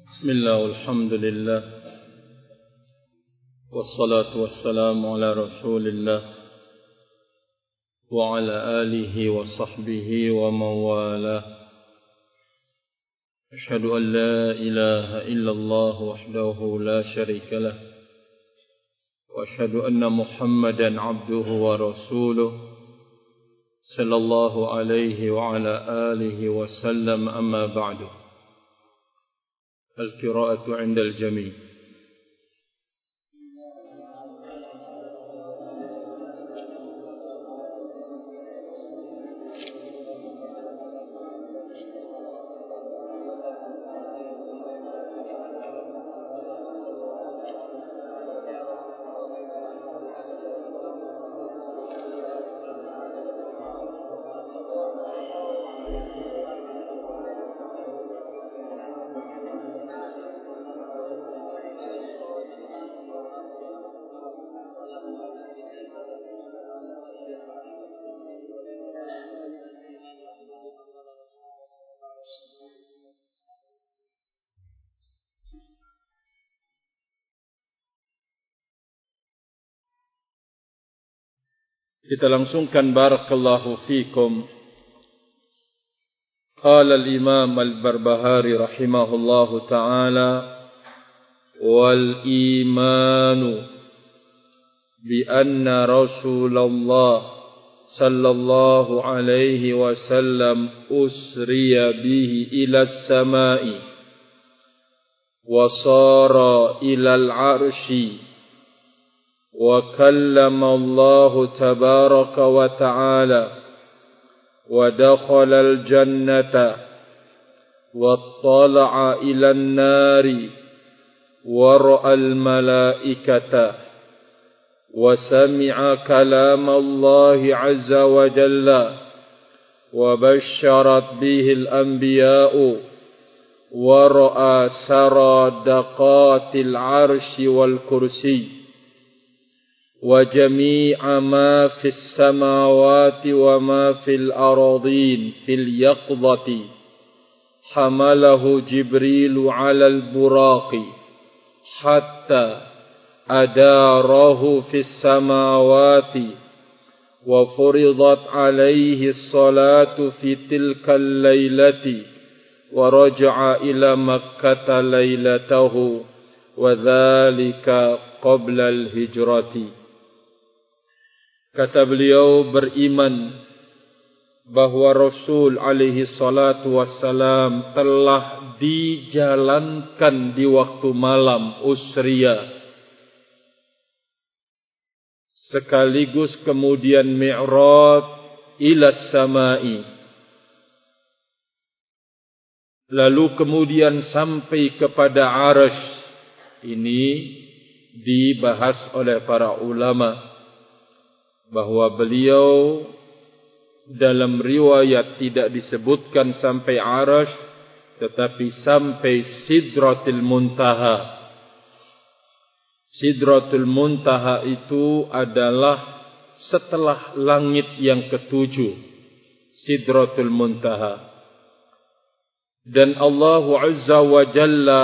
بسم الله والحمد لله والصلاة والسلام على رسول الله وعلى آله وصحبه ومن والاه. أشهد أن لا إله إلا الله وحده لا شريك له وأشهد أن محمدا عبده ورسوله صلى الله عليه وعلى آله وسلم. أما بعد، القراءة عند الجميع. Kita langsungkan barakallahu fikum. Qala al-Imam al-Barbahari rahimahullahu ta'ala, wal imanu bi anna Rasulullah sallallahu alaihi wasallam usriya bihi ila as-sama'i wa sara ila al-'arsyi وكلم الله تبارك وتعالى ودخل الجنة واطلع إلى النار ورأى الملائكة وسمع كلام الله عز وجل وبشرت به الأنبياء ورأى سرادقات العرش والكرسي وجميع ما في السماوات وما في الأراضين في اليقظة حمله جبريل على البراق حتى أداره في السماوات وفرضت عليه الصلاة في تلك الليلة ورجع إلى مكة ليلته وذلك قبل الهجرة. Kata beliau, beriman bahwa Rasul alaihi salatu wassalam telah dijalankan di waktu malam usriya, sekaligus kemudian mi'raj ila samai, lalu kemudian sampai kepada arsy. Ini dibahas oleh para ulama bahwa beliau dalam riwayat tidak disebutkan sampai arsy, tetapi sampai Sidratul Muntaha. Sidratul Muntaha itu adalah setelah langit yang ketujuh, Sidratul Muntaha. Dan Allah Azza wa Jalla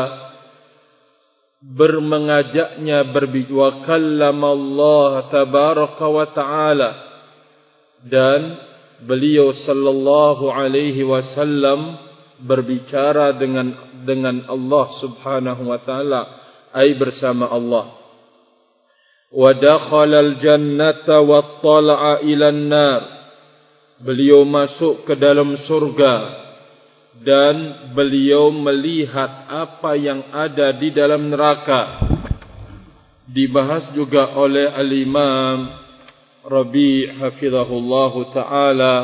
bermengajaknya berbicara, kallamallah tabaraka wa ta'ala, dan beliau sallallahu alaihi wasallam berbicara dengan Allah subhanahu wa ta'ala, ai bersama Allah. Wa dakhala al-jannata wa tala'a ila an-nar, beliau masuk ke dalam surga dan beliau melihat apa yang ada di dalam neraka. Dibahas juga oleh al-Imam Rabi' hafizahullahu ta'ala,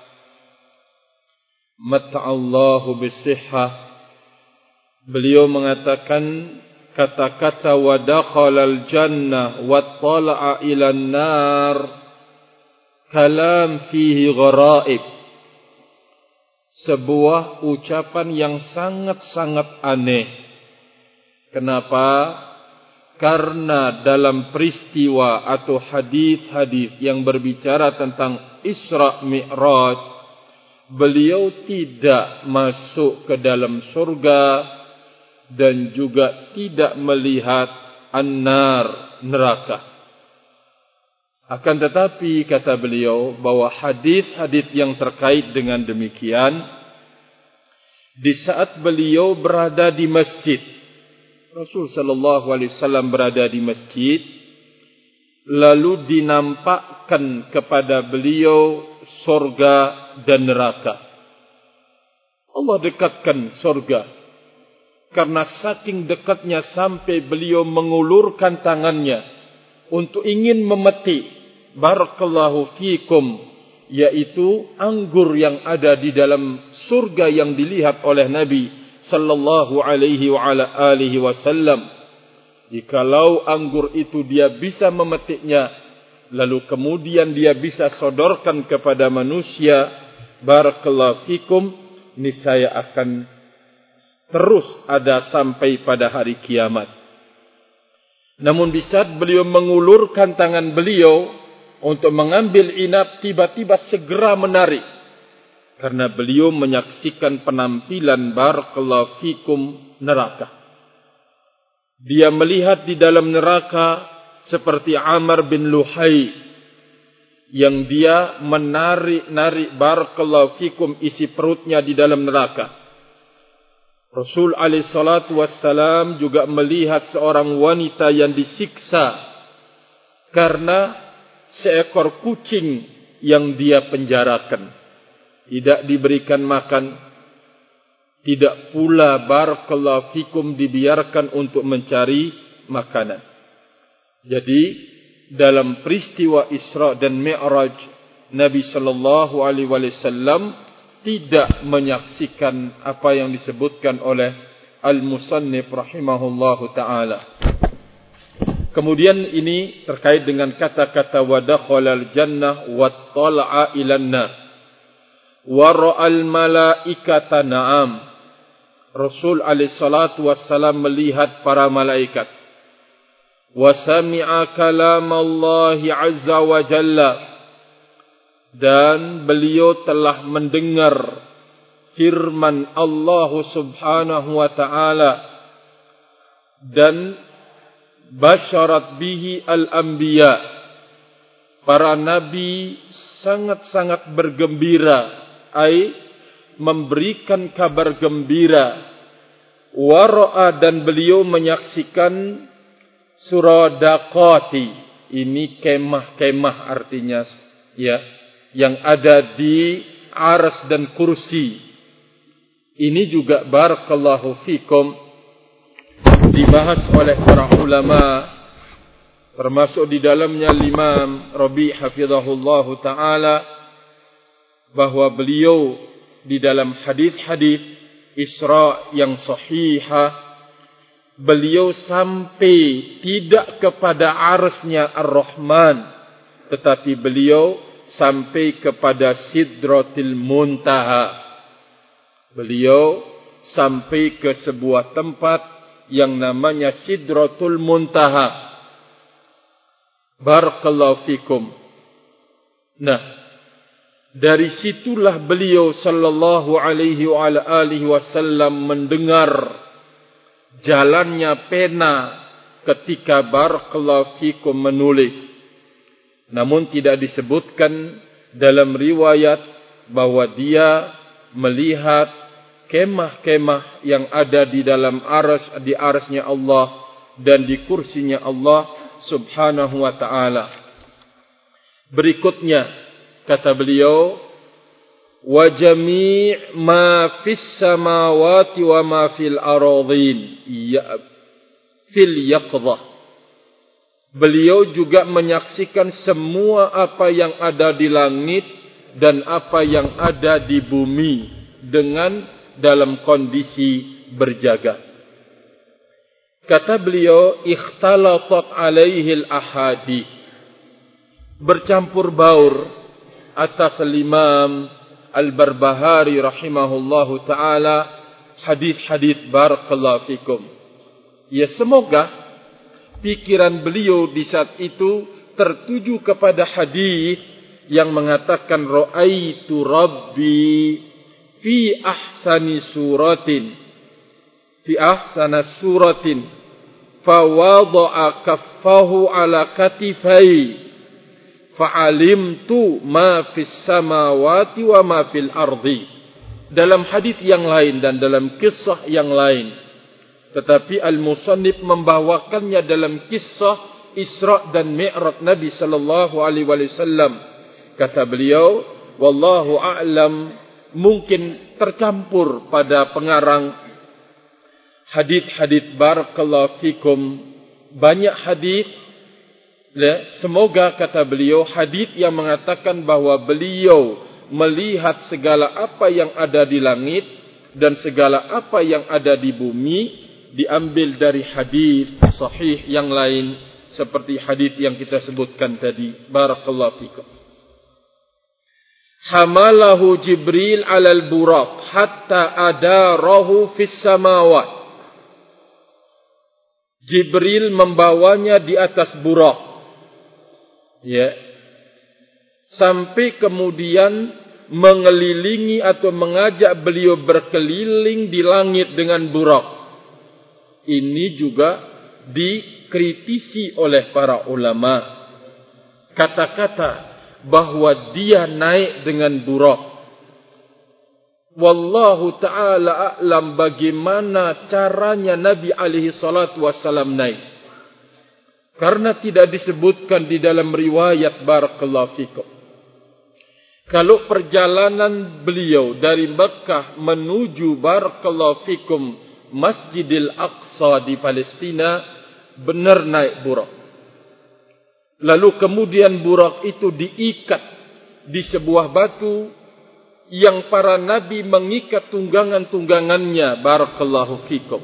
mata'allahu bisihhah. Beliau mengatakan kata-kata wa dakhalal jannah wa tala'a ilan nar kalam fihi gharaib, sebuah ucapan yang sangat-sangat aneh. Kenapa? Karena dalam peristiwa atau hadis-hadis yang berbicara tentang Isra Mi'raj, beliau tidak masuk ke dalam surga dan juga tidak melihat an-nar, neraka. Akan tetapi kata beliau bahwa hadis-hadis yang terkait dengan demikian, di saat beliau berada di masjid, Rasul sallallahu alaihi wasallam berada di masjid, lalu dinampakkan kepada beliau surga dan neraka. Allah dekatkan surga, karena saking dekatnya sampai beliau mengulurkan tangannya untuk ingin memetik barakallahu fikum, yaitu anggur yang ada di dalam surga yang dilihat oleh Nabi sallallahu alaihi wa ala alihi wasallam. Jikalau anggur itu dia bisa memetiknya, lalu kemudian dia bisa sodorkan kepada manusia, barakallahu fikum, niscaya akan terus ada sampai pada hari kiamat. Namun di saat beliau mengulurkan tangan beliau untuk mengambil inap, tiba-tiba segera menarik, karena beliau menyaksikan penampilan barakallahu fikum neraka. Dia melihat di dalam neraka seperti Amr bin Luhai yang dia menarik-narik barakallahu fikum isi perutnya di dalam neraka. Rasul alaihi salatu wassalam juga melihat seorang wanita yang disiksa karena seekor kucing yang dia penjarakan, tidak diberikan makan, tidak pula barakallahu fikum dibiarkan untuk mencari makanan. Jadi dalam peristiwa Isra dan Mi'raj, Nabi sallallahu alaihi wasallam tidak menyaksikan apa yang disebutkan oleh Al-Musannif rahimahullahu taala. Kemudian ini terkait dengan kata-kata wa dakhalal jannah wa tala'a ilan nar wa ra'al malaikata na'am. Rasul alaihi salatu wassalam melihat para malaikat, wa sami'a kalamallahi azza wa jalla, dan beliau telah mendengar firman Allah subhanahu wa ta'ala, dan basyarat bihi al-anbiya, para nabi sangat-sangat bergembira, memberikan kabar gembira. Wara'a, dan beliau menyaksikan suradaqati, ini kemah-kemah artinya, ya, yang ada di arsy dan kursi. Ini juga barakallahu fikum dibahas oleh para ulama, termasuk di dalamnya Imam Rabi' hafizahullahu taala, bahwa beliau di dalam hadis-hadis Isra yang sahihah, beliau sampai tidak kepada arsy-Nya Ar-Rahman, tetapi beliau sampai kepada Sidratil Muntaha. Beliau sampai ke sebuah tempat yang namanya Sidratul Muntaha. Barakallahu fikum. Nah, dari situlah beliau sallallahu alaihi wa alihi wasallam mendengar jalannya pena ketika barakallahu fikum menulis. Namun tidak disebutkan dalam riwayat bahwa dia melihat kemah-kemah yang ada di dalam di arsy-Nya Allah dan di kursinya Allah subhanahu wa ta'ala. Berikutnya kata beliau, wa jami' ma fis samawati wa ma fil aradhin fil yaqdhah. Beliau juga menyaksikan semua apa yang ada di langit dan apa yang ada di bumi dengan dalam kondisi berjaga. Kata beliau, ikhtalatat alaihi al-ahadith, bercampur baur atas Imam Al-Barbahari rahimahullahu taala hadis-hadis barakallahu fikum. Ya, semoga pikiran beliau di saat itu tertuju kepada hadis yang mengatakan ra'aitu rabbi fi ahsani suratin fi ahsana suratin fawada'a kaffahu ala katifai fa'alimtu ma fis samawati wa ma fil ardi. Dalam hadis yang lain dan dalam kisah yang lain, tetapi al-musannif membawakannya dalam kisah Isra dan Mi'raj Nabi sallallahu alaihi wasallam. Kata beliau, wallahu a'lam, mungkin tercampur pada pengarang hadis-hadis barakallahu fikum, banyak hadis. Semoga, kata beliau, hadis yang mengatakan bahwa beliau melihat segala apa yang ada di langit dan segala apa yang ada di bumi diambil dari hadis sahih yang lain seperti hadis yang kita sebutkan tadi. Barakallahu fikum. Hamalahu Jibril 'alal buraq hatta adarahu fis samawat. Jibril membawanya di atas buraq, ya, sampai kemudian mengelilingi atau mengajak beliau berkeliling di langit dengan buraq. Ini juga dikritisi oleh para ulama. Kata-kata bahwa dia naik dengan buraq, wallahu ta'ala a'lam bagaimana caranya Nabi alaihi salatu wassalam naik, karena tidak disebutkan di dalam riwayat. Barakallahu fikum. Kalau perjalanan beliau dari Mekah menuju barakallahu fikum Masjidil Aqsa di Palestina, benar naik buraq. Lalu kemudian buraq itu diikat di sebuah batu yang para nabi mengikat tunggangan-tunggangannya. Barakallahu fikum.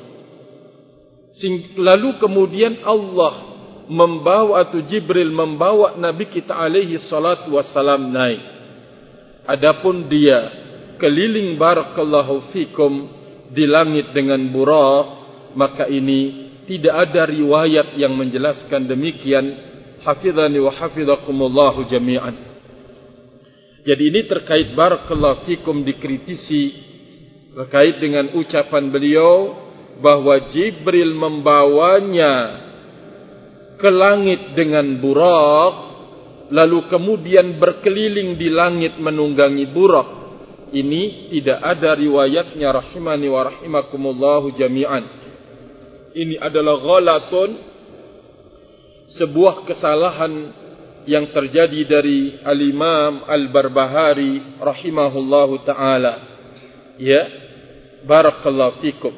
Lalu kemudian Allah membawa, atau Jibril membawa Nabi kita alaihi salatu wassalam naik. Adapun dia keliling barakallahu fikum di langit dengan buraq, maka ini tidak ada riwayat yang menjelaskan demikian. Hafizani wa hafizakumullahu jami'an. Jadi ini terkait barakallahu fikum dikritisi terkait dengan ucapan beliau bahwa Jibril membawanya ke langit dengan buraq, lalu kemudian berkeliling di langit menunggangi buraq. Ini tidak ada riwayatnya, rahimani wa rahimakumullahu jami'an. Ini adalah ghalatun, sebuah kesalahan yang terjadi dari Al-Imam Al-Barbahari rahimahullahu ta'ala. Ya, barakallahu fikum.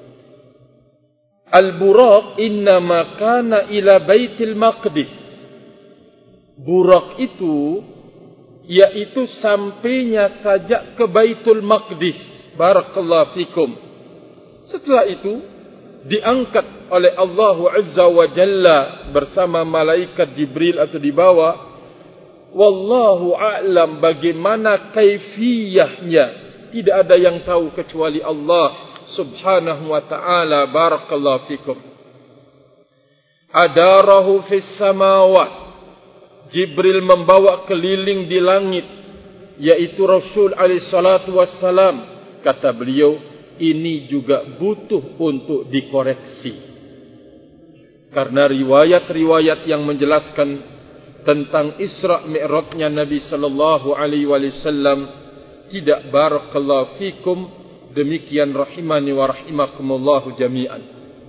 Al-buraq innama kana ila Baitul Maqdis. Buraq itu yaitu sampainya saja ke Baitul Maqdis. Barakallahu fikum. Setelah itu diangkat oleh Allah Azza wa Jalla bersama malaikat Jibril atau dibawa. Wallahu a'lam bagaimana kaifiyahnya, tidak ada yang tahu kecuali Allah Subhanahu wa ta'ala. Barakallahu fikum. Adarahu fis samawat. Jibril membawa keliling di langit, yaitu Rasul alaihi salatu wassalam. Kata beliau, ini juga butuh untuk dikoreksi, karena riwayat-riwayat yang menjelaskan tentang Isra Mi'rajnya Nabi sallallahu alaihi wasallam tidak, barakallahu fikum, demikian rahimani wa rahimakumullahu jami'an.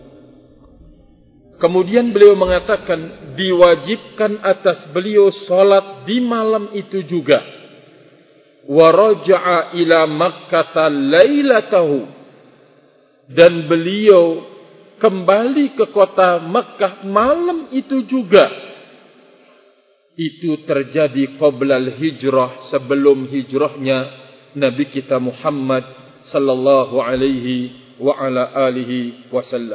Kemudian beliau mengatakan diwajibkan atas beliau salat di malam itu juga. Wa raja'a ila Makkah lailatahu, dan beliau kembali ke kota Makkah malam itu juga. Itu terjadi qablal hijrah, sebelum hijrahnya Nabi kita Muhammad sallallahu alaihi wa ala alihi wasallam.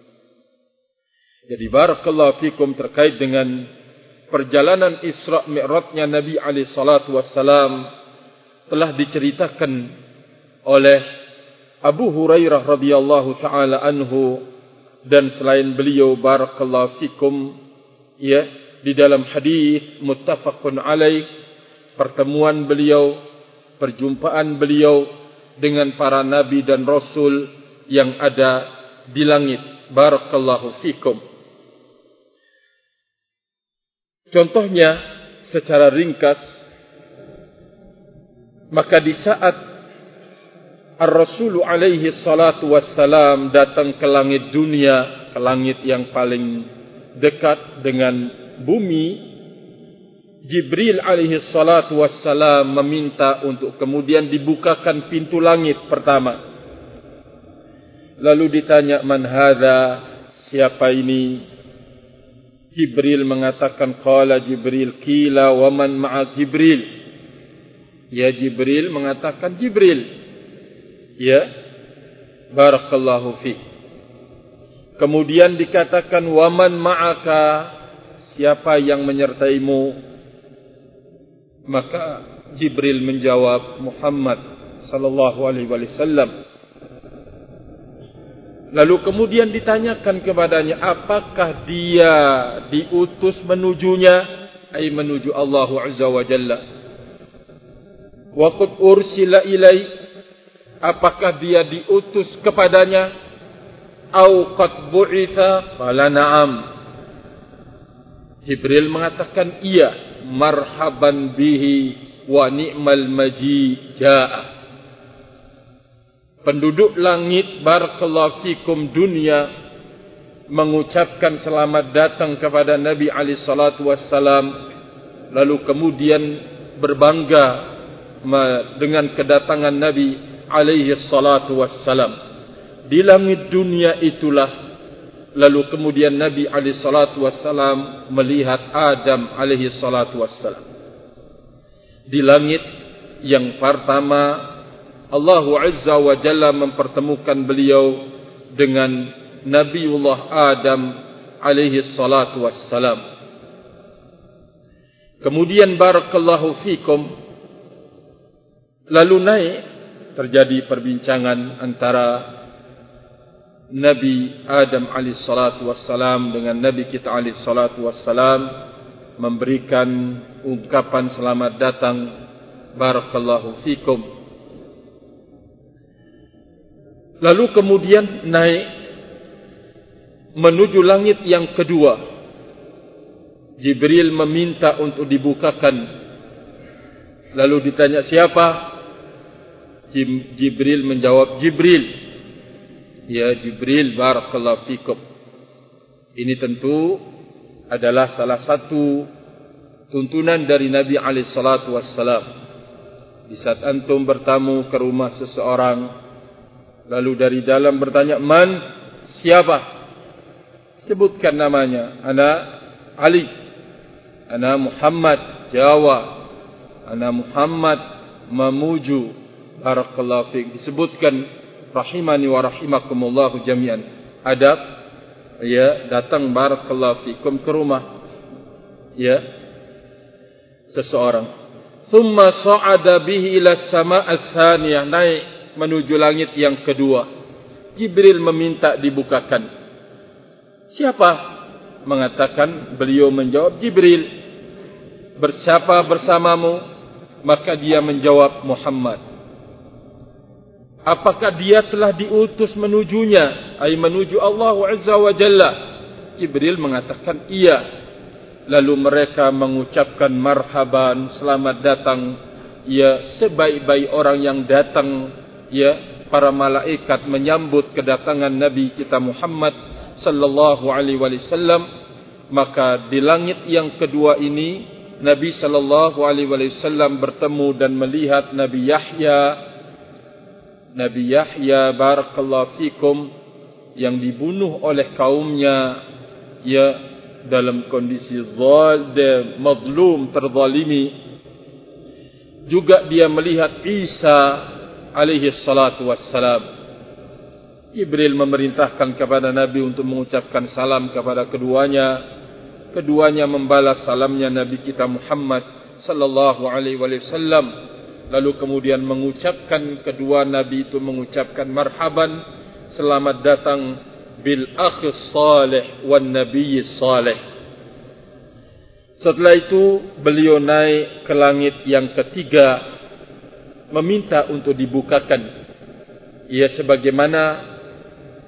Jadi barakallahu fikum, terkait dengan perjalanan Isra Mi'rajnya Nabi alaihi salatu wassalam telah diceritakan oleh Abu Hurairah radhiyallahu taala anhu dan selain beliau, barakallahu fikum, ya, di dalam hadis muttafaqun alaih, pertemuan beliau, perjumpaan beliau dengan para nabi dan rasul yang ada di langit. Barakallahu fikum. Contohnya secara ringkas, maka di saat Ar-Rasul alaihi salatu wassalam datang ke langit dunia, ke langit yang paling dekat dengan bumi, Jibril alaihi salatu wassalam meminta untuk kemudian dibukakan pintu langit pertama. Lalu ditanya, man hadza, siapa ini? Jibril mengatakan, qala Jibril, qila wa man ma'a Jibril. Ya, Jibril mengatakan, Jibril. Ya, barakallahu fi. Kemudian dikatakan, waman ma'aka, siapa yang menyertaimu? Maka Jibril menjawab, Muhammad sallallahu alaihi wasallam. Lalu kemudian ditanyakan kepadanya, apakah dia diutus menujunya, ay menuju Allah azza wa jalla? Wa qad ursila ilai, apakah dia diutus kepadanya? Au qad bu'itha? Qala na'am. Jibril mengatakan iya. Marhaban bihi wa ni'mal maji ja'a. Penduduk langit, barakallahu fikum, dunia mengucapkan selamat datang kepada Nabi alaihi salatu wassalam, lalu kemudian berbangga dengan kedatangan Nabi alaihi salatu wassalam. Di langit dunia itulah lalu kemudian Nabi alaihi salatu wassalam melihat Adam alaihi salatu wassalam. Di langit yang pertama, Allah azza wa jalla mempertemukan beliau dengan Nabiullah Adam alaihi salatu wassalam. Kemudian barakallahu fikum, lalu naik, terjadi perbincangan antara Nabi Adam alaihi salatu wassalam dengan Nabi kita alaihi salatu wassalam, memberikan ungkapan selamat datang, barakallahu fikum. Lalu kemudian naik menuju langit yang kedua. Jibril meminta untuk dibukakan. Lalu ditanya, siapa? Jibril menjawab, Jibril. Ya, Jibril, barakallahu fikum. Ini tentu adalah salah satu tuntunan dari Nabi alaihi salatu wassalam. Di saat antum bertamu ke rumah seseorang, lalu dari dalam bertanya, man, siapa? Sebutkan namanya. Ana Ali, ana Muhammad, Jawa, ana Muhammad Mamuju, barakallahu fiik. Disebutkan, rahimani wa rahimakumullahu jami'an. Adab, ya, datang barakallahu fiikum ke rumah, ya, seseorang. Thumma sa'ada bihi ila as-sama' ats-tsaniyah, naik menuju langit yang kedua. Jibril meminta dibukakan. Siapa? Mengatakan, beliau menjawab, Jibril. Bersiapa bersamamu? Maka dia menjawab, Muhammad. Apakah dia telah diutus menujunya, ay menuju Allah azza wa jalla? Jibril mengatakan iya. Lalu mereka mengucapkan marhaban, selamat datang, ya, sebaik-baik orang yang datang, ya, para malaikat menyambut kedatangan Nabi kita Muhammad sallallahu alaihi wasallam. Maka di langit yang kedua ini, Nabi sallallahu alaihi wasallam bertemu dan melihat Nabi Yahya. Nabi Yahya, barakallahu fikum, yang dibunuh oleh kaumnya, ya, dalam kondisi zalim, mazlum, terzalimi. Juga dia melihat Isa alaihi salatu wassalam. Jibril memerintahkan kepada Nabi untuk mengucapkan salam kepada keduanya. Keduanya membalas salamnya Nabi kita Muhammad sallallahu alaihi wasallam. Lalu kemudian mengucapkan, kedua Nabi itu mengucapkan marhaban, selamat datang bil akhis salih wan nabiyyis salih. Setelah itu beliau naik ke langit yang ketiga, meminta untuk dibukakan. Ia sebagaimana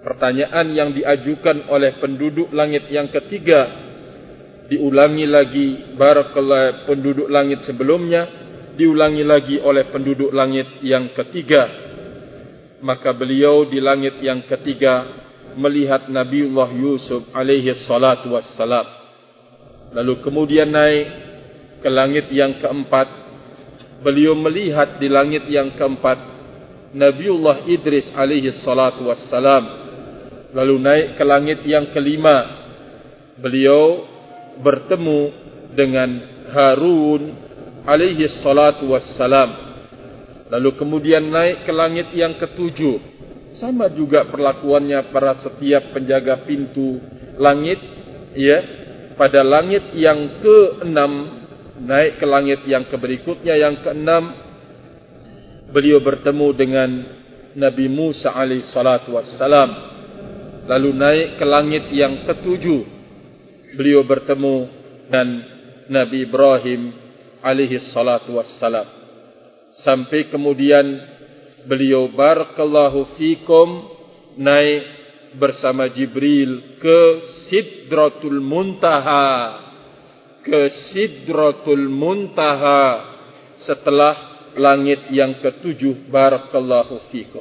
pertanyaan yang diajukan oleh penduduk langit yang ketiga diulangi lagi barakallahu penduduk langit sebelumnya, diulangi lagi oleh penduduk langit yang ketiga. Maka beliau di langit yang ketiga melihat Nabiullah Yusuf alaihi salatu wassalam. Lalu kemudian naik ke langit yang keempat. Beliau melihat di langit yang keempat Nabiullah Idris alaihi salatu wassalam. Lalu naik ke langit yang kelima. Beliau bertemu dengan Harun alaihi salatu wassalam. Lalu kemudian naik ke langit yang ketujuh. Sama juga perlakuannya para setiap penjaga pintu langit, ya. Pada langit yang keenam, naik ke langit yang berikutnya yang keenam, beliau bertemu dengan Nabi Musa alaihi salatu wassalam. Lalu naik ke langit yang ketujuh, beliau bertemu dengan Nabi Ibrahim alaihi salatu wassalam. Sampai kemudian beliau barakallahu fikum naik bersama Jibril ke Sidratul Muntaha. Ke Sidratul Muntaha setelah langit yang ketujuh barakallahu fikum.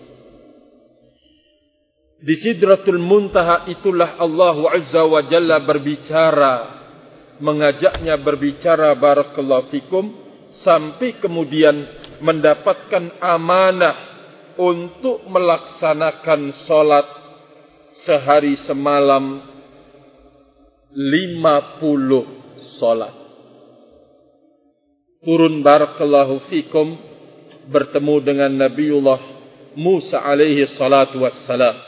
Di Sidratul Muntaha itulah Allah Azza wa Jalla berbicara, mengajaknya berbicara barakallahu fikum, sampai kemudian mendapatkan amanah untuk melaksanakan solat sehari semalam 50 solat. Turun barakallahu fikum bertemu dengan Nabiullah Musa alaihi salatu wassalam.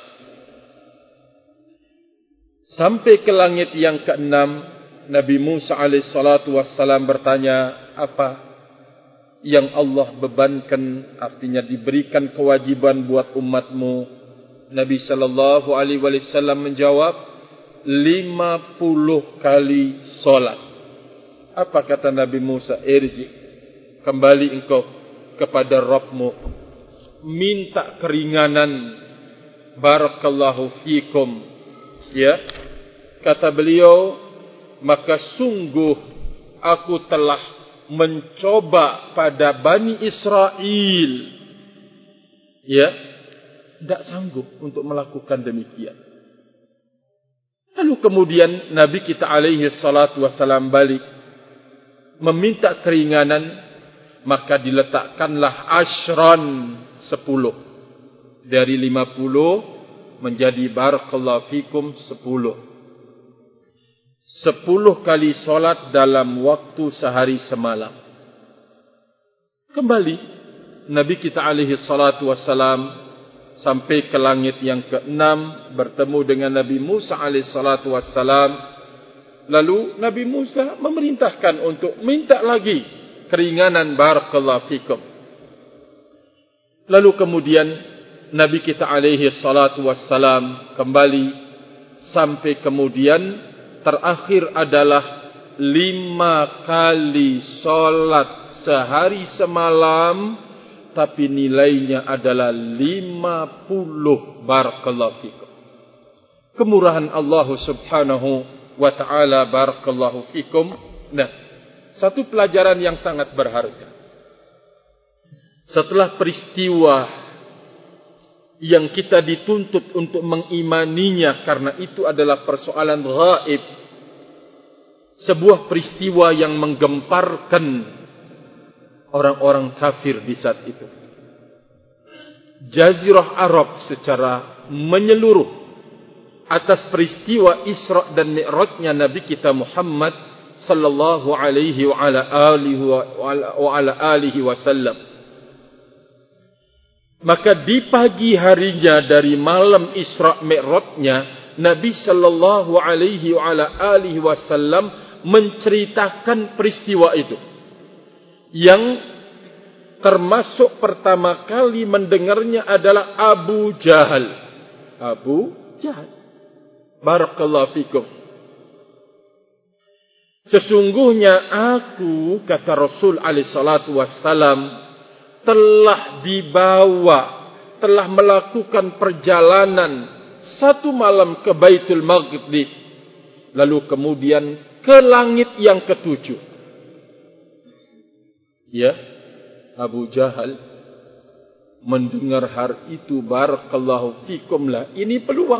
Sampai ke langit yang keenam, Nabi Musa alaihi salatu wassalam bertanya, apa yang Allah bebankan, artinya diberikan kewajiban buat umatmu? Nabi sallallahu alaihi wasallam menjawab, 50 kali solat. Apa kata Nabi Musa? Irji, kembali engkau kepada Rabbmu, minta keringanan. Barakallahu fikum. Ya, kata beliau, maka sungguh aku telah mencoba pada Bani Israel, ya, tidak sanggup untuk melakukan demikian. Lalu kemudian Nabi kita alaihi salatu wassalam balik meminta keringanan, maka diletakkanlah ashran 10 dari 50 menjadi barakallahu fikum 10 kali solat dalam waktu sehari semalam. Kembali Nabi kita alaihi salatu wassalam sampai ke langit yang keenam, bertemu dengan Nabi Musa alaihi salatu wassalam. Lalu Nabi Musa memerintahkan untuk minta lagi keringanan barakallahu fikum. Lalu kemudian Nabi kita alaihi salatu wassalam kembali sampai kemudian terakhir adalah 5 kali solat sehari semalam, tapi nilainya adalah 50 barakallahu fikum. Kemurahan Allah subhanahu wa ta'ala barakallahu fikum. Nah, satu pelajaran yang sangat berharga. Setelah peristiwa yang kita dituntut untuk mengimaninya, karena itu adalah persoalan gaib, sebuah peristiwa yang menggemparkan orang-orang kafir di saat itu. Jazirah Arab secara menyeluruh atas peristiwa Isra dan Mi'rajnya Nabi kita Muhammad sallallahu alaihi wa ala alihi wasallam. Maka di pagi harinya dari malam Isra Mi'rajnya, Nabi sallallahu alaihi wa ala alihi wasallam menceritakan peristiwa itu. Yang termasuk pertama kali mendengarnya adalah Abu Jahal. Abu Jahal. Barakallahu fikum. Sesungguhnya aku, kata Rasul alaihi salatu wassalam, telah dibawa, telah melakukan perjalanan satu malam ke Baitul Maqdis, lalu kemudian ke langit yang ketujuh. Ya, Abu Jahal mendengar hari itu, barakallahu fikum lah, ini peluang,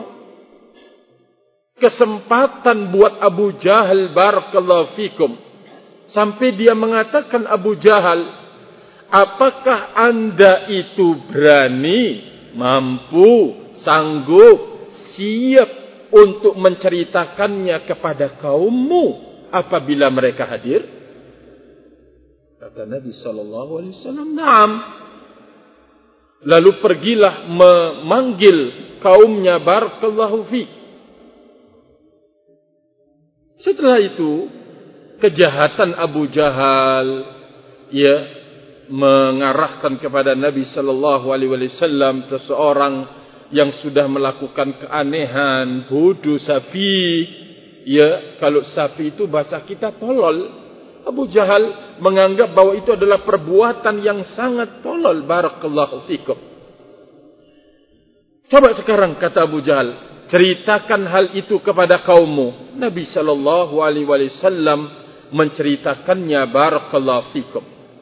kesempatan buat Abu Jahal, barakallahu fikum. Sampai dia mengatakan, Abu Jahal, apakah anda itu berani, mampu, sanggup, siap untuk menceritakannya kepada kaummu apabila mereka hadir? Kata Nabi SAW, "Naam." Lalu pergilah memanggil kaumnya, barakallahu fi. Setelah itu, kejahatan Abu Jahal, ya, mengarahkan kepada Nabi SAW seseorang yang sudah melakukan keanehan, bodoh, safi. Ya, kalau safi itu bahasa kita tolol. Abu Jahal menganggap bahwa itu adalah perbuatan yang sangat tolol, barakallahu fikum. Coba sekarang, kata Abu Jahal, ceritakan hal itu kepada kaummu. Nabi SAW menceritakannya, barakallahu fikum.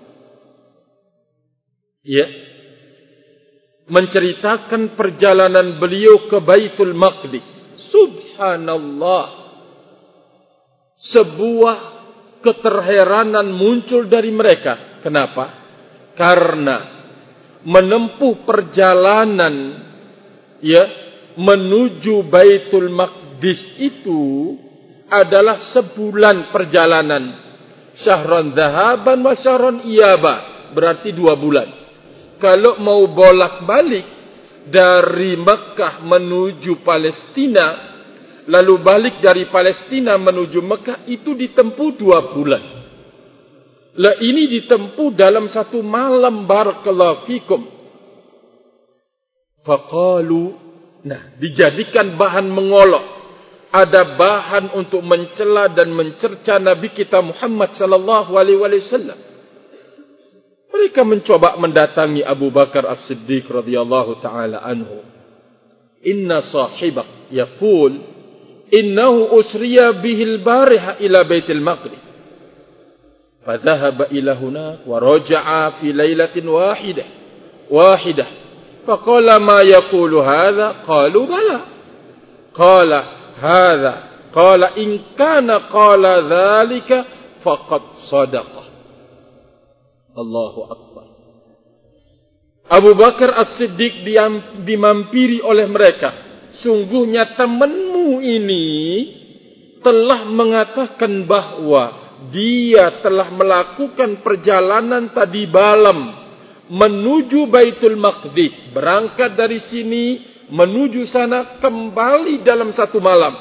Ya, menceritakan perjalanan beliau ke Baitul Maqdis. Subhanallah, sebuah keterheranan muncul dari mereka. Kenapa? Karena menempuh perjalanan, ya, menuju Baitul Maqdis itu adalah sebulan perjalanan. Syahran dhahaban wa syahran iyaba, berarti 2 bulan. Kalau mau bolak-balik dari Mekah menuju Palestina, lalu balik dari Palestina menuju Mekah, itu ditempuh 2 bulan. Lah ini ditempuh dalam 1 malam, barakallahu fikum. Faqalu, nah, dijadikan bahan mengolok, ada bahan untuk mencela dan mencerca Nabi kita Muhammad sallallahu alaihi wasallam. Mereka mencoba mendatangi Abu Bakar As-Siddiq radhiyallahu taala anhu. Inna sahibak yaqul innahu usriya bihil bariha ila Baitul Maqdis. Fadhahaba ila hunak wa raja'a fi lailatin wahidah. Faqala ma yaqulu hadha? Qalu bala. Qala hadha. Qala in kana qala dhalika faqad sadaqa. Allahu Akbar. Abu Bakar As-Siddiq dimampiri oleh mereka. Sungguhnya temanmu ini telah mengatakan bahwa dia telah melakukan perjalanan tadi malam menuju Baitul Maqdis. Berangkat dari sini menuju sana, kembali dalam 1 malam.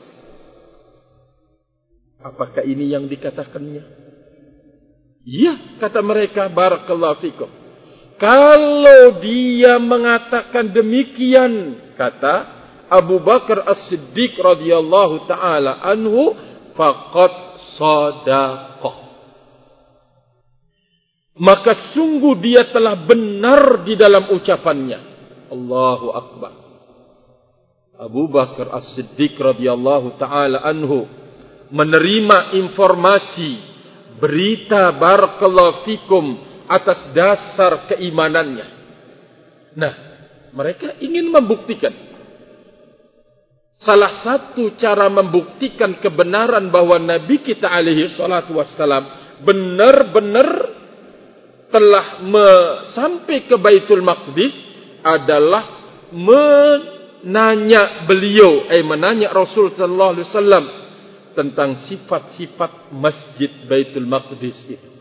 Apakah ini yang dikatakannya? Iya, kata mereka, barakallahu fikum. Kalau dia mengatakan demikian, kata Abu Bakar As-Siddiq radhiyallahu taala anhu, faqad sadaqah. Maka sungguh dia telah benar di dalam ucapannya. Allahu Akbar. Abu Bakar As-Siddiq radhiyallahu taala anhu menerima informasi, berita, barakallahu fikum, atas dasar keimanannya. Nah, mereka ingin membuktikan. Salah satu cara membuktikan kebenaran bahwa Nabi kita alaihi salatu wassalam benar-benar telah sampai ke Baitul Maqdis adalah menanya beliau, menanya Rasul sallallahu alaihi wasallam tentang sifat-sifat Masjid Baitul Maqdis itu.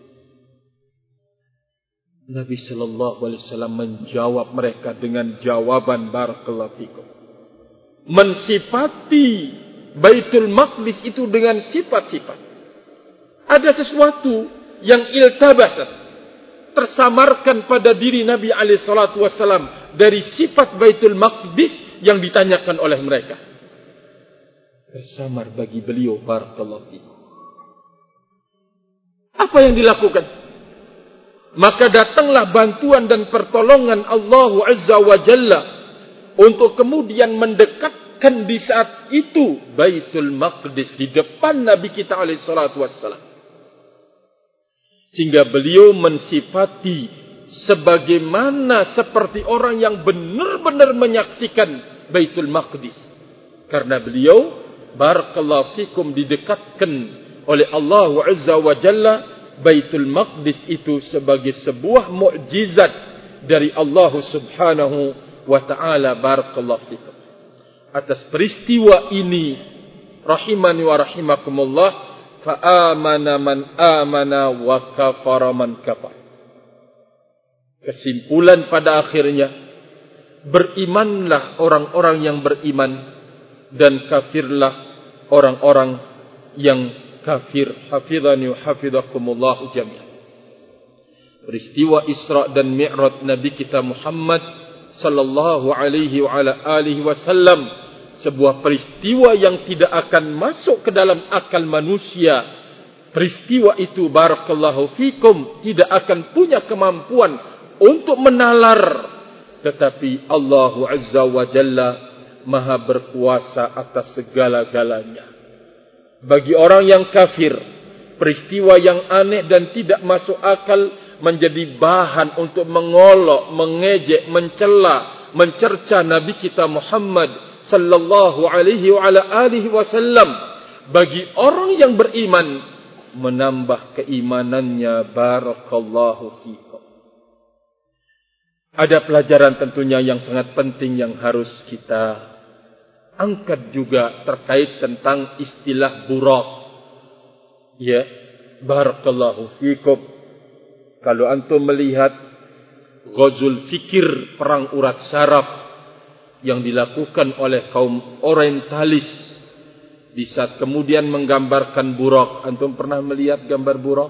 Nabi sallallahu alaihi wasallam menjawab mereka dengan jawaban, barakallahu fikum, mensifati Baitul Maqdis itu dengan sifat-sifat. Ada sesuatu yang iltabasat, tersamarkan pada diri Nabi alaihi salatu wasallam dari sifat Baitul Maqdis yang ditanyakan oleh mereka. Tersamar bagi beliau, barakallahu fikum. Apa yang dilakukan? Maka datanglah bantuan dan pertolongan Allah Azza wa Jalla untuk kemudian mendekatkan di saat itu Baitul Maqdis di depan Nabi kita alaihi salatu wassalam. Sehingga beliau mensifati sebagaimana seperti orang yang benar-benar menyaksikan Baitul Maqdis. Karena beliau barakallahu fikum didekatkan oleh Allah Azza wa Jalla Baitul Maqdis itu sebagai sebuah mukjizat dari Allah Subhanahu wa ta'ala. Barakallahu fikum. Atas peristiwa ini rahimani wa rahimakumullah, fa amana man amana wa kafara man kafar. Kesimpulan pada akhirnya, berimanlah orang-orang yang beriman dan kafirlah orang-orang yang kafir. Hafizani wa hafizakumullah jami'an. Peristiwa Isra dan Mi'raj Nabi kita Muhammad sallallahu alaihi wa ala alihi wasallam, sebuah peristiwa yang tidak akan masuk ke dalam akal manusia. Peristiwa itu barakallahu fikum tidak akan punya kemampuan untuk menalar, tetapi Allah Azza wa Jalla Maha berkuasa atas segala-galanya. Bagi orang yang kafir, peristiwa yang aneh dan tidak masuk akal menjadi bahan untuk mengolok, mengejek, mencela, mencerca Nabi kita Muhammad sallallahu alaihi wa ala alihi wasallam. Bagi orang yang beriman, menambah keimanannya. Barakallahu fikum. Ada pelajaran tentunya yang sangat penting yang harus kita angkat juga terkait tentang istilah burak. Ya, barakallahu fikum. Kalau antum melihat Ghazul Fikir, perang urat syaraf yang dilakukan oleh kaum orientalis, di saat kemudian menggambarkan burak. Antum pernah melihat gambar burak?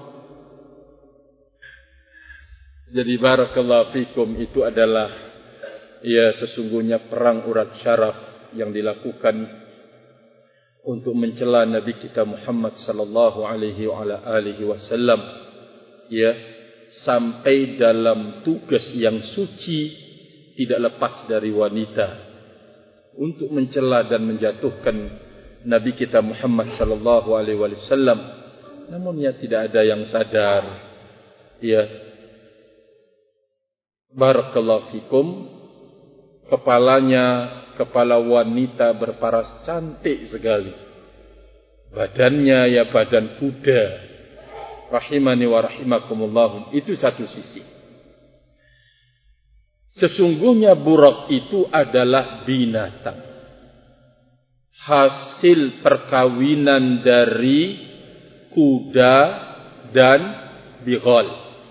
Jadi barakallahu fikum, itu adalah ya sesungguhnya perang urat syaraf yang dilakukan untuk mencela Nabi kita Muhammad sallallahu alaihi wa ala alihi wasallam, ya, sampai dalam tugas yang suci tidak lepas dari wanita untuk mencela dan menjatuhkan Nabi kita Muhammad sallallahu alaihi wasallam. Namun ya tidak ada yang sadar, ya, barakallahu fikum, kepala wanita berparas cantik sekali. Badannya ya badan kuda. Rahimani wa rahimakumullah. Itu satu sisi. Sesungguhnya burak itu adalah binatang, hasil perkawinan dari kuda dan bighal.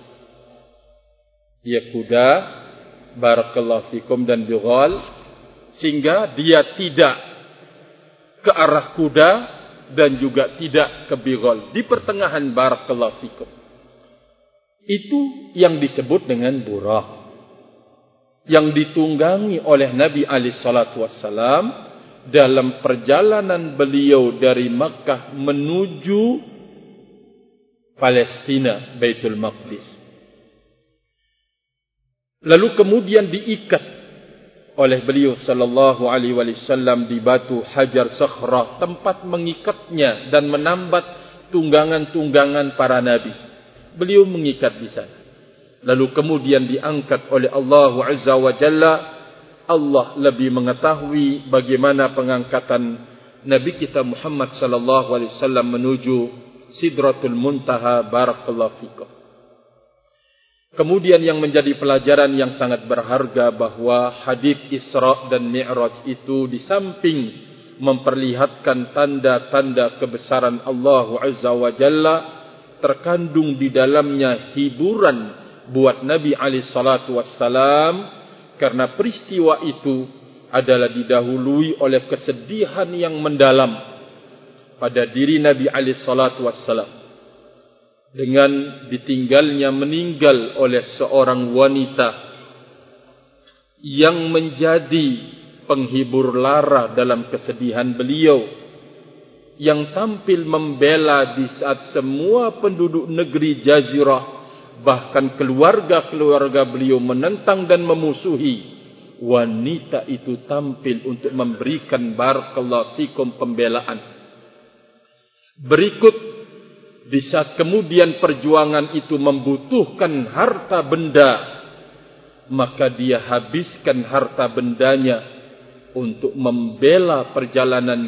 Ya, kuda barakallahu fikum dan bighal, sehingga dia tidak ke arah kuda dan juga tidak ke bighal, di pertengahan. Barakallahu fikum. Itu yang disebut dengan burak, yang ditunggangi oleh Nabi alaihi salatu wassalam dalam perjalanan beliau dari Makkah menuju Palestina, Baitul Maqdis. Lalu kemudian diikat oleh beliau sallallahu alaihi wasallam di batu Hajar Sakhrah, tempat mengikatnya dan menambat tunggangan-tunggangan para nabi. Beliau mengikat di sana. Lalu kemudian diangkat oleh Allah Azza wa Jalla. Allah lebih mengetahui bagaimana pengangkatan Nabi kita Muhammad sallallahu alaihi wasallam menuju Sidratul Muntaha. Barakallahu fikum. Kemudian yang menjadi pelajaran yang sangat berharga bahwa hadis Isra dan Mi'raj itu di samping memperlihatkan tanda-tanda kebesaran Allah Azza wa Jalla, terkandung di dalamnya hiburan buat Nabi alaihi salatu wassalam, karena peristiwa itu adalah didahului oleh kesedihan yang mendalam pada diri Nabi alaihi salatu wassalam dengan ditinggalnya meninggal oleh seorang wanita yang menjadi penghibur lara dalam kesedihan beliau, yang tampil membela di saat semua penduduk negeri Jazirah, bahkan keluarga-keluarga beliau menentang dan memusuhi wanita itu tampil untuk memberikan barakallahu fikum pembelaan. Berikut, di saat kemudian perjuangan itu membutuhkan harta benda, maka dia habiskan harta bendanya untuk membela perjalanan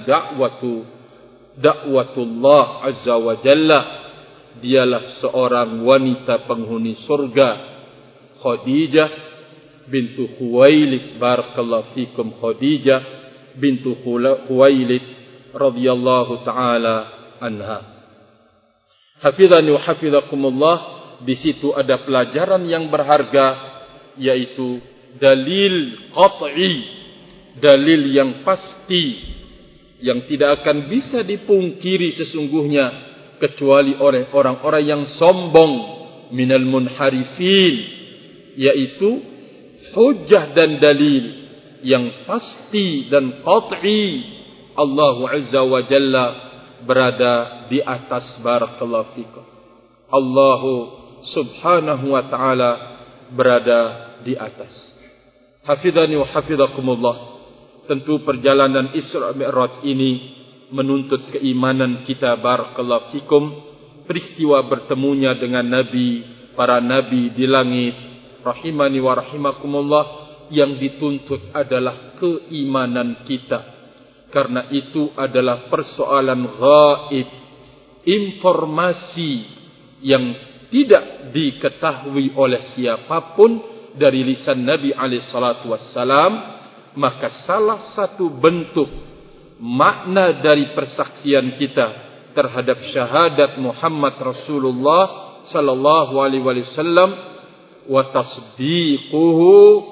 dakwatullah azza wa jalla. Dialah seorang wanita penghuni surga, Khadijah bintu Khuwailid, barakallahu fikum, Khadijah bintu Khuwailid radhiyallahu taala anha. Hafizani wa hafizakumullah. Di situ ada pelajaran yang berharga, yaitu dalil qat'i, dalil yang pasti, yang tidak akan bisa dipungkiri sesungguhnya kecuali oleh orang-orang yang sombong, minal munharifin, yaitu hujjah dan dalil yang pasti dan qat'i. Allah azza wa jalla berada di atas, barakallahu fikum. Allah subhanahu wa ta'ala berada di atas. Hafidhani wa hafizakumullah. Tentu perjalanan Isra Mi'raj ini menuntut keimanan kita, barakallahu fikum. Peristiwa bertemunya dengan Nabi, para Nabi di langit, rahimani wa rahimakumullah, yang dituntut adalah keimanan kita. Karena itu adalah persoalan ghaib, informasi yang tidak diketahui oleh siapapun dari lisan Nabi alaihi salatu wassalam. Maka salah satu bentuk makna dari persaksian kita terhadap syahadat Muhammad Rasulullah sallallahu alaihi wasallam, wa tasdiquhu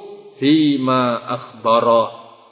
fima akhbara,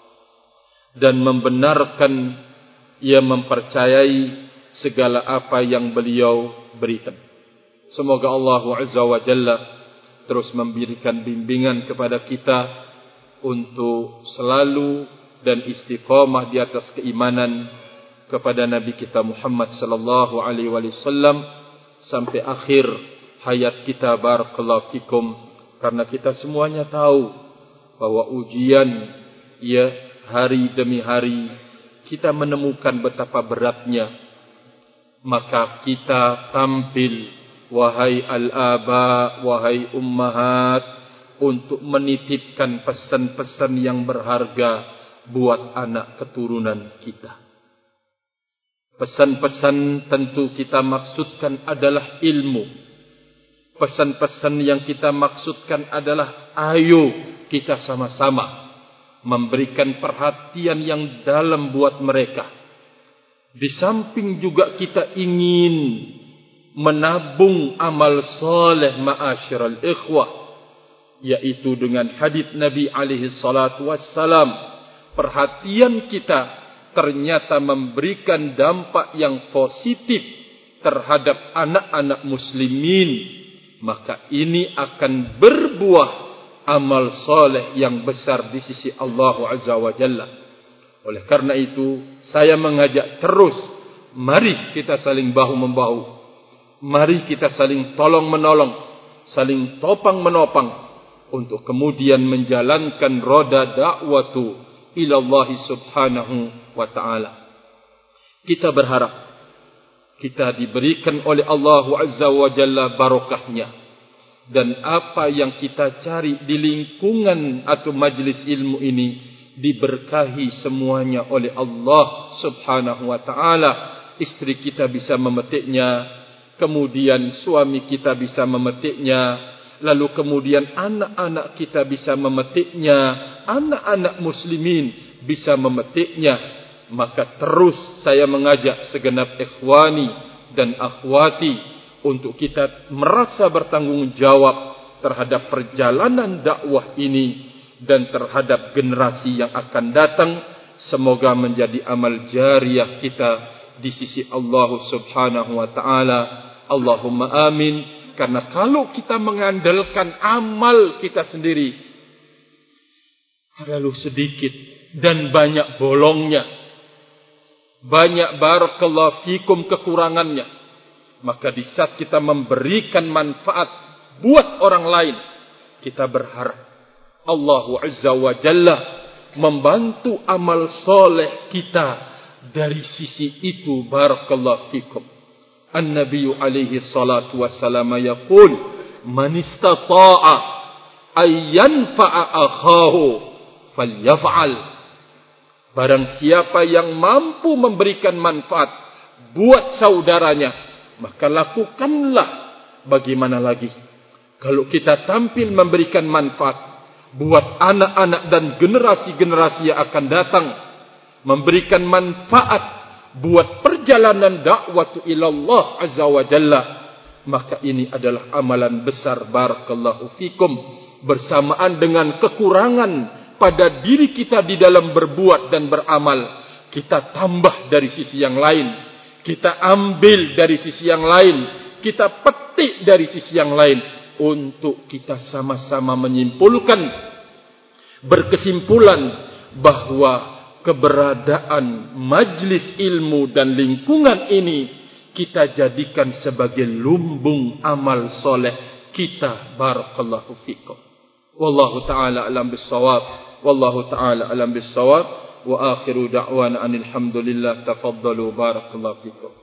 dan membenarkan, ia mempercayai segala apa yang beliau berikan. Semoga Allah azza wa jalla terus memberikan bimbingan kepada kita untuk selalu dan istiqamah di atas keimanan kepada Nabi kita Muhammad sallallahu alaihi wasallam sampai akhir hayat kita, barakallahu fikum. Karena kita semuanya tahu bahwa ujian, ya, hari demi hari kita menemukan betapa beratnya. Maka kita tampil, wahai al-aba, wahai ummahat, untuk menitipkan pesan-pesan yang berharga buat anak keturunan kita. Pesan-pesan tentu kita maksudkan adalah ilmu. Pesan-pesan yang kita maksudkan adalah ayo kita sama-sama memberikan perhatian yang dalam buat mereka. Di samping juga kita ingin menabung amal saleh, ma'asyiral ikhwah, yaitu dengan hadits Nabi alaihi salatu wassalam. Perhatian kita ternyata memberikan dampak yang positif terhadap anak-anak muslimin. Maka ini akan berbuah amal saleh yang besar di sisi Allah azza wa jalla. Oleh karena itu, saya mengajak terus, mari kita saling bahu-membahu. Mari kita saling tolong-menolong, saling topang-menopang, untuk kemudian menjalankan roda dakwatu ilallahi subhanahu wa ta'ala. Kita berharap kita diberikan oleh Allah azza wa jalla barokahnya, dan apa yang kita cari di lingkungan atau majlis ilmu ini diberkahi semuanya oleh Allah subhanahu wa ta'ala. Istri kita bisa memetiknya, kemudian suami kita bisa memetiknya, lalu kemudian anak-anak kita bisa memetiknya, anak-anak muslimin bisa memetiknya. Maka terus saya mengajak segenap ikhwani dan akhwati untuk kita merasa bertanggung jawab terhadap perjalanan dakwah ini dan terhadap generasi yang akan datang. Semoga menjadi amal jariyah kita di sisi Allah subhanahu wa ta'ala. Allahumma amin. Karena kalau kita mengandalkan amal kita sendiri, terlalu sedikit dan banyak bolongnya, banyak barakallahu fikum kekurangannya. Maka di saat kita memberikan manfaat buat orang lain, kita berharap Allah Azza wa Jalla membantu amal soleh kita dari sisi itu. Barakallahu fikum. An-Nabi alaihi salatu wassalam yaqul, man istata'a ayyan fa'a akhahu falyaf'al. Barang siapa yang mampu memberikan manfaat buat saudaranya, maka lakukanlah. Bagaimana lagi kalau kita tampil memberikan manfaat buat anak-anak dan generasi-generasi yang akan datang, memberikan manfaat buat perjalanan dakwah ilallah azza wa jalla, maka ini adalah amalan besar. Barakallahu fikum. Bersamaan dengan kekurangan pada diri kita di dalam berbuat dan beramal, kita tambah dari sisi yang lain, kita ambil dari sisi yang lain, kita petik dari sisi yang lain, untuk kita sama-sama menyimpulkan, berkesimpulan bahwa keberadaan majlis ilmu dan lingkungan ini kita jadikan sebagai lumbung amal soleh kita. Barakallahu fikum. Wallahu ta'ala alam bissawab. Wallahu ta'ala alam bissawab. Wa akhiru da'wana anil hamdulillah. Tafaddalu. Barakallahu fikum.